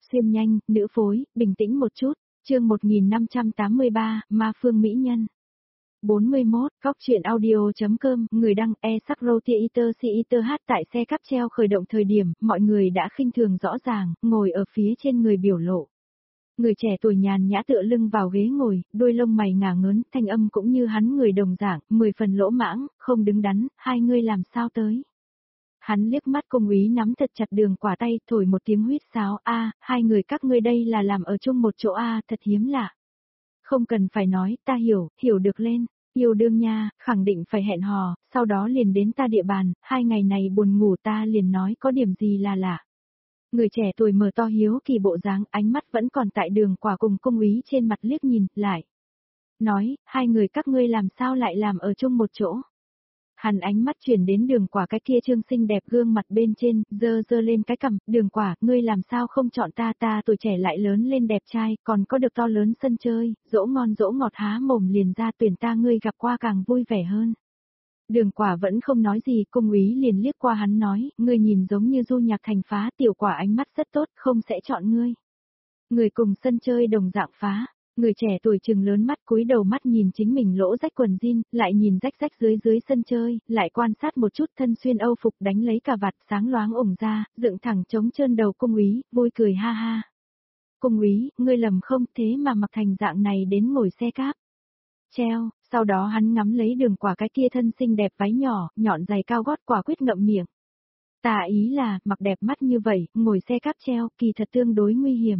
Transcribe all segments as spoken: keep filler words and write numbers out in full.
xuyên nhanh, nữ phối, bình tĩnh một chút, chương một nghìn năm trăm tám mươi ba, Ma Phương Mỹ Nhân. bốn mươi mốt, Cóc truyện audio.com, người đăng e sắc Rotiiter Siiter hát tại xe cáp treo khởi động thời điểm, mọi người đã khinh thường rõ ràng, ngồi ở phía trên người biểu lộ. Người trẻ tuổi nhàn nhã tựa lưng vào ghế ngồi, đôi lông mày ngả ngớn, thanh âm cũng như hắn người đồng dạng, mười phần lỗ mãng, không đứng đắn, hai ngươi làm sao tới. Hắn liếc mắt Cung Úy nắm thật chặt Đường Quả tay, thổi một tiếng huýt sáo, a, hai người các ngươi đây là làm ở chung một chỗ a, thật hiếm lạ. Không cần phải nói, ta hiểu, hiểu được lên, yêu đương nha, khẳng định phải hẹn hò, sau đó liền đến ta địa bàn, hai ngày này buồn ngủ ta liền nói có điểm gì là lạ. Người trẻ tuổi mở to hiếu kỳ bộ dáng, ánh mắt vẫn còn tại Đường Quả cùng Cung Úy trên mặt liếc nhìn, lại. Nói, hai người các ngươi làm sao lại làm ở chung một chỗ. Hắn ánh mắt chuyển đến Đường Quả cái kia trương xinh đẹp gương mặt bên trên, dơ dơ lên cái cằm, Đường Quả, ngươi làm sao không chọn ta, ta tuổi trẻ lại lớn lên đẹp trai, còn có được to lớn sân chơi, dỗ ngon dỗ ngọt há mồm liền ra tuyển ta, ngươi gặp qua càng vui vẻ hơn. Đường Quả vẫn không nói gì, Cung Úy liền liếc qua hắn nói, ngươi nhìn giống như du nhạc thành phá, tiểu Quả ánh mắt rất tốt, không sẽ chọn ngươi. Người cùng sân chơi đồng dạng phá. Người trẻ tuổi trừng lớn mắt, cúi đầu mắt nhìn chính mình lỗ rách quần jean, lại nhìn rách rách dưới dưới sân chơi, lại quan sát một chút thân xuyên Âu phục đánh lấy cà vạt sáng loáng ủng ra, dựng thẳng chống trơn đầu Cung Úy, vui cười ha ha. Cung Úy, ngươi lầm không, thế mà mặc thành dạng này đến ngồi xe cáp. Treo, sau đó hắn ngắm lấy Đường Quả cái kia thân xinh đẹp váy nhỏ, nhọn giày cao gót, quả quyết ngậm miệng. Ta ý là, mặc đẹp mắt như vậy, ngồi xe cáp treo, kỳ thật tương đối nguy hiểm.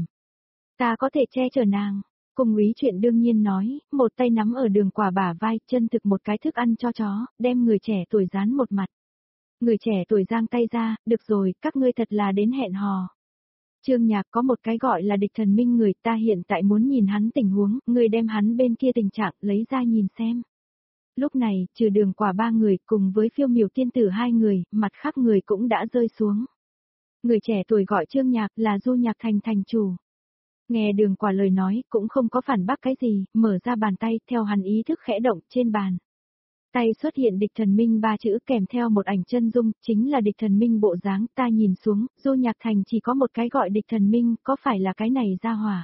Ta có thể che chở nàng. Cung Úy chuyện đương nhiên nói, một tay nắm ở Đường Quả bả vai, chân thực một cái thức ăn cho chó, đem người trẻ tuổi dán một mặt. Người trẻ tuổi giang tay ra, được rồi, các ngươi thật là đến hẹn hò. Trương Nhạc có một cái gọi là địch thần minh người, ta hiện tại muốn nhìn hắn tình huống, người đem hắn bên kia tình trạng lấy ra nhìn xem. Lúc này, trừ Đường Quả ba người cùng với Phiêu Miểu tiên tử hai người, mặt khác người cũng đã rơi xuống. Người trẻ tuổi gọi Trương Nhạc là Du Nhạc Thành thành chủ. Nghe Đường Quả lời nói, cũng không có phản bác cái gì, mở ra bàn tay, theo hắn ý thức khẽ động trên bàn. Tay xuất hiện địch thần minh ba chữ kèm theo một ảnh chân dung, chính là địch thần minh bộ dáng, ta nhìn xuống, Du Nhạc Thành chỉ có một cái gọi địch thần minh, có phải là cái này ra hỏa?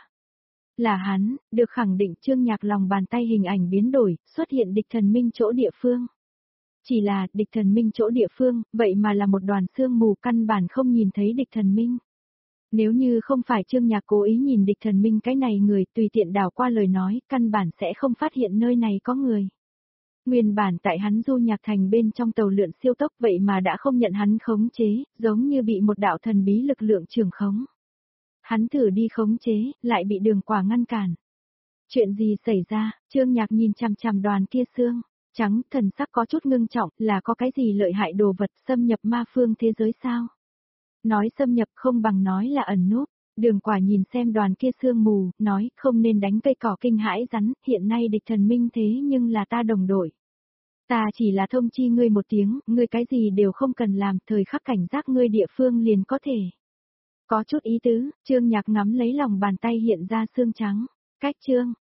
Là hắn, được khẳng định. Trương Nhạc lòng bàn tay hình ảnh biến đổi, xuất hiện địch thần minh chỗ địa phương. Chỉ là, địch thần minh chỗ địa phương, vậy mà là một đoàn sương mù căn bản không nhìn thấy địch thần minh. Nếu như không phải Trương Nhạc cố ý nhìn địch thần minh cái này người tùy tiện đảo qua lời nói, căn bản sẽ không phát hiện nơi này có người. Nguyên bản tại hắn Du Nhạc Thành bên trong tàu lượn siêu tốc vậy mà đã không nhận hắn khống chế, giống như bị một đạo thần bí lực lượng trưởng khống. Hắn thử đi khống chế, lại bị Đường Quả ngăn cản. Chuyện gì xảy ra? Trương Nhạc nhìn chằm chằm đoàn kia xương trắng, thần sắc có chút ngưng trọng, là có cái gì lợi hại đồ vật xâm nhập ma phương thế giới sao? Nói xâm nhập không bằng nói là ẩn núp. Đường Quả nhìn xem đoàn kia sương mù, nói không nên đánh cây cỏ kinh hãi rắn, hiện nay địch thần minh thế nhưng là ta đồng đội. Ta chỉ là thông chi ngươi một tiếng, ngươi cái gì đều không cần làm, thời khắc cảnh giác ngươi địa phương liền có thể. Có chút ý tứ, Trương Nhạc ngắm lấy lòng bàn tay hiện ra xương trắng. Cách Trương,